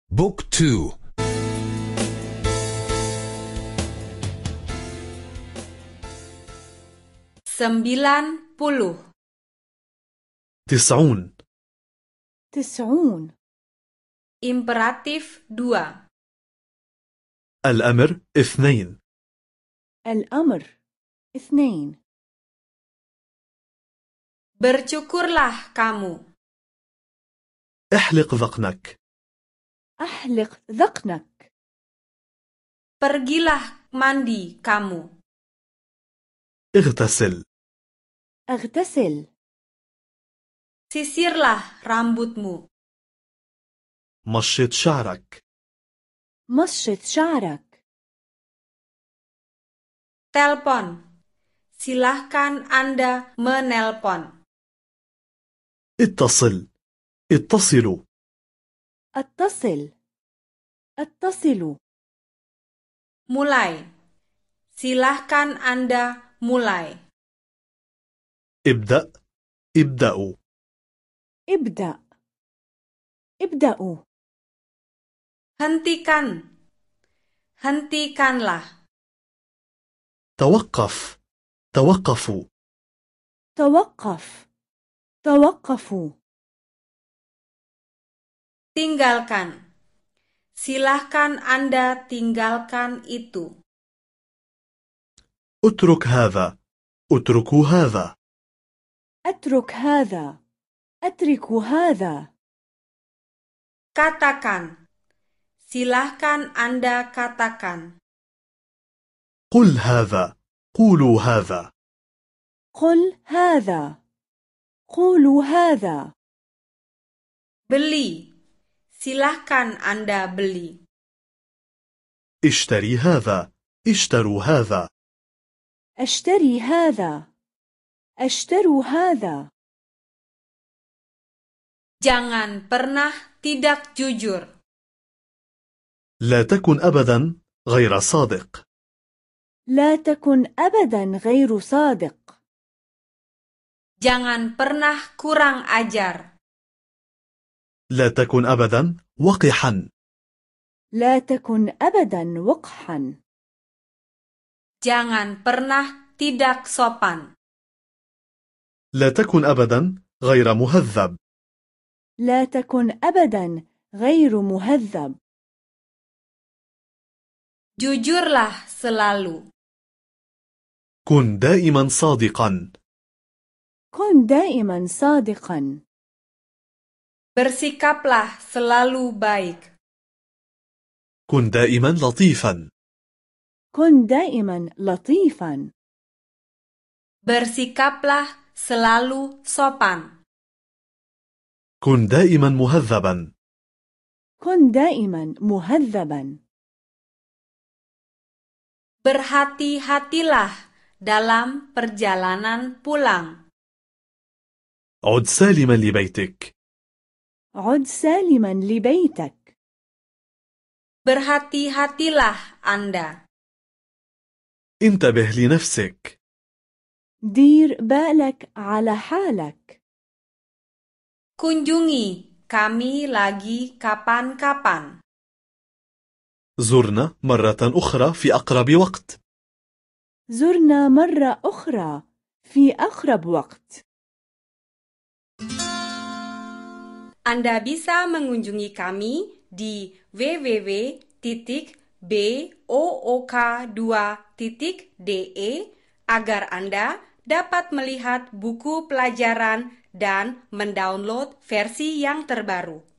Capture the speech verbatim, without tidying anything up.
بوك تو. Sembilan puluh. تسعون. تسعون. Imperatif dua. الأمر اثنين. الأمر اثنين. Bersyukurlah kamu. احلق ذقنك. أحلق ذقنك. Pergilah mandi kamu. اغتسل. أغتسل. Sisirlah rambutmu. مشط شعرك. مشط شعرك. Telpon. Silahkan Anda menelpon. اتصل. اتصلوا. اتصل. اتصلوا. Mulai. Silahkan Anda mulai. ابدأ. ابدأوا. ابدأ. ابدأوا. Hentikan. Hentikanlah. توقف. توقفوا. توقف. توقفوا. Tinggalkan. Silahkan Anda tinggalkan itu. اترك هذا. اتركوا هذا. أترك هذا. أترك هذا. Katakan. Silahkan Anda katakan. قل هذا. قولوا هذا. قل هذا. قولوا هذا. Beli. Silahkan Anda beli. اشتري هذا. اشتروا هذا. أشتري هذا. أشتروا هذا. Jangan pernah tidak jujur. لا تكن أبدا غير صادق. لا تكن أبدا غير صادق. Jangan pernah kurang ajar. لا تكن أبدا وقحا. لا تكن أبدا وقحا. Jangan pernah tidak sopan. لا تكن أبدا غير مهذب. لا تكن أبدا غير مهذب. Jujurlah selalu. كن دائما صادقا. كن دائما صادقا. Bersikaplah selalu baik. كن دائما لطيفا. كن دائما لطيفا. Bersikaplah selalu sopan. كن دائما مهذبا. كن دائما مهذبا. Berhati-hatilah dalam perjalanan pulang. عد سالما لبيتك. عد سالما لبيتك. Berhati-hatilah Anda. انتبه لنفسك. دير بالك على حالك. Kunjungi kami lagi kapan-kapan. زرنا مرة أخرى في أقرب وقت. زرنا مرة أخرى في أقرب وقت. Anda bisa mengunjungi kami di w w w titik book dua titik de agar Anda dapat melihat buku pelajaran dan mendownload versi yang terbaru.